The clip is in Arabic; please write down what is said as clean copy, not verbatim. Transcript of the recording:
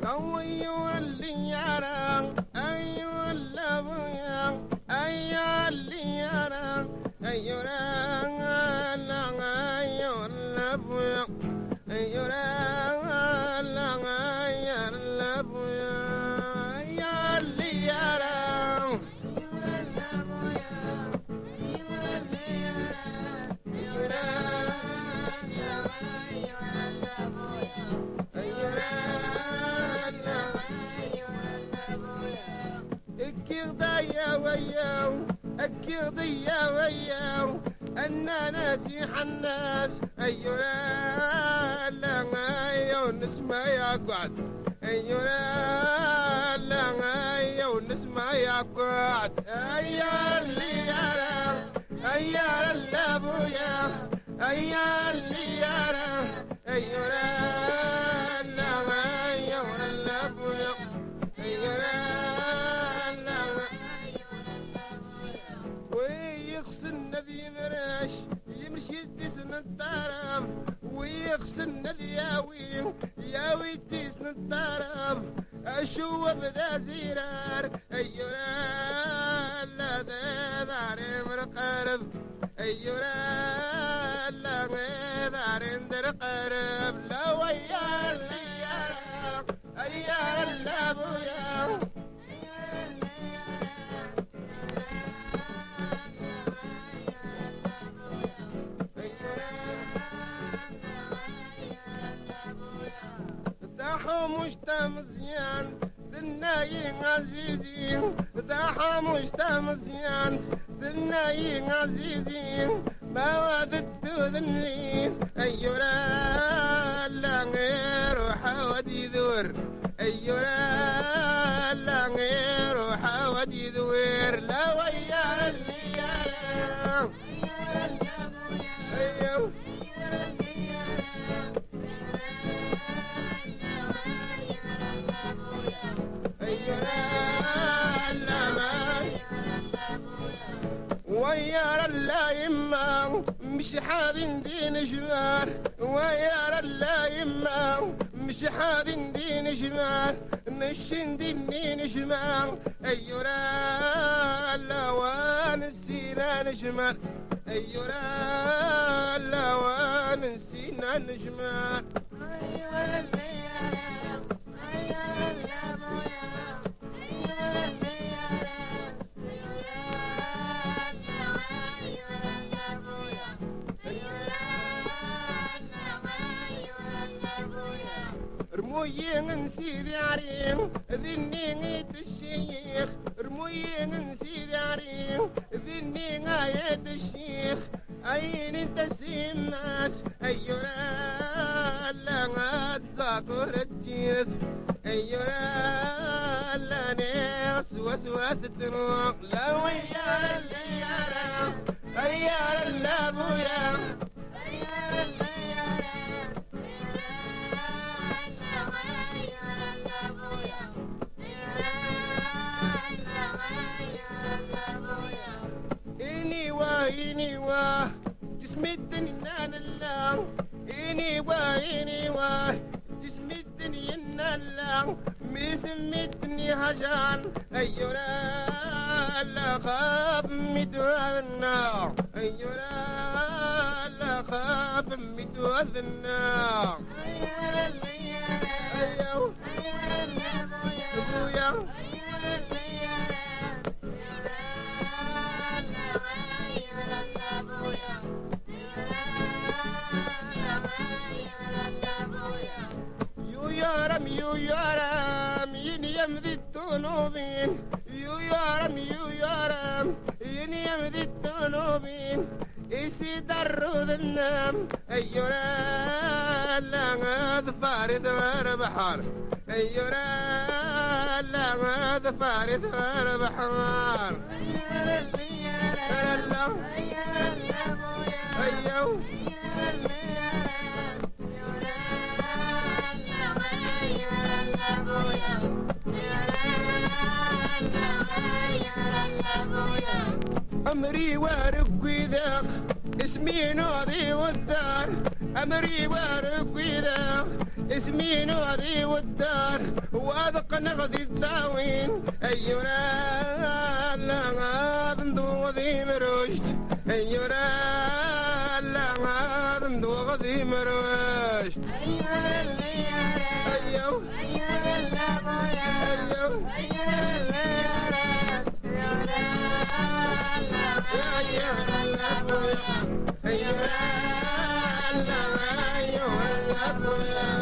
أيوة اللي يرى أيوة اللي أيوة اللي يرى أيوة لا أيوة اللي أيوة لا أيوة اللي يرى أكيد يا وياو أنا ناسيح الناس أيوة لا أيوة نسمع يا قعد أيوة لا أيوة نسمع يا قعد أيوة اللي يرى أيوة اللابويا أيوة اللي يرى أيوة لا أيوة اللابويا أيوة ويغسل ذي مرش يمشي تسن الطرف ويغسل ذي ياوي تسن الطرف أشوف ذا زرار أيوة لا ذا دار مرقرب أيوة لا دار مرقرب لا ويا اللي يرى أيوة لا بويا ذاحو مشتمزيان ذناي عزيزي ذاحو مشتمزيان ذناي عزيزي ما وذدت ذني أيوة لا غير حودي ذور أيوة لا غير حودي ذور لا ويا اللي يرى أيوة ويا الله يما مش حاذن دين جمال ويا الله يما مش حاذن دين جمال نشن دين جمال أيوة لا ونسينا نجمال أيوة لا ونسينا نجمال أيوة اللي يرى أيوة اللي رموين سيدي عريم ذني الشيخ رموين سيدي عريم ذني غاية الشيخ أين انت الناس أيوة لا تذكر الجيث أيوة لا ناس وسوات الدروق لا ويا اللي يرى أيوة لا بويا أيوة اللي إني واه جسمي الدنيا الله إني واه جسمي الدنيا الله مسمتني هجان أيوة لا خاف مدوذنا أيوة لا خاف مدوذنا أيوة اللي أيوة أبويا يو يارم ينيمذي التنوبين يو يارم ينيمذي التنوبين يسيدرو ذنم أيوة لا ظفار ذوار بحر أيوة لا ظفار ذوار بحر أيوة أمري وارق ذاق اسمي ناضي والدار أمري وارق ذاق اسمي ناضي والدار وادق نغذي الداوين أينا لا غادندو ذي مروشت أينا لا غادندو ذي مروشت أيوه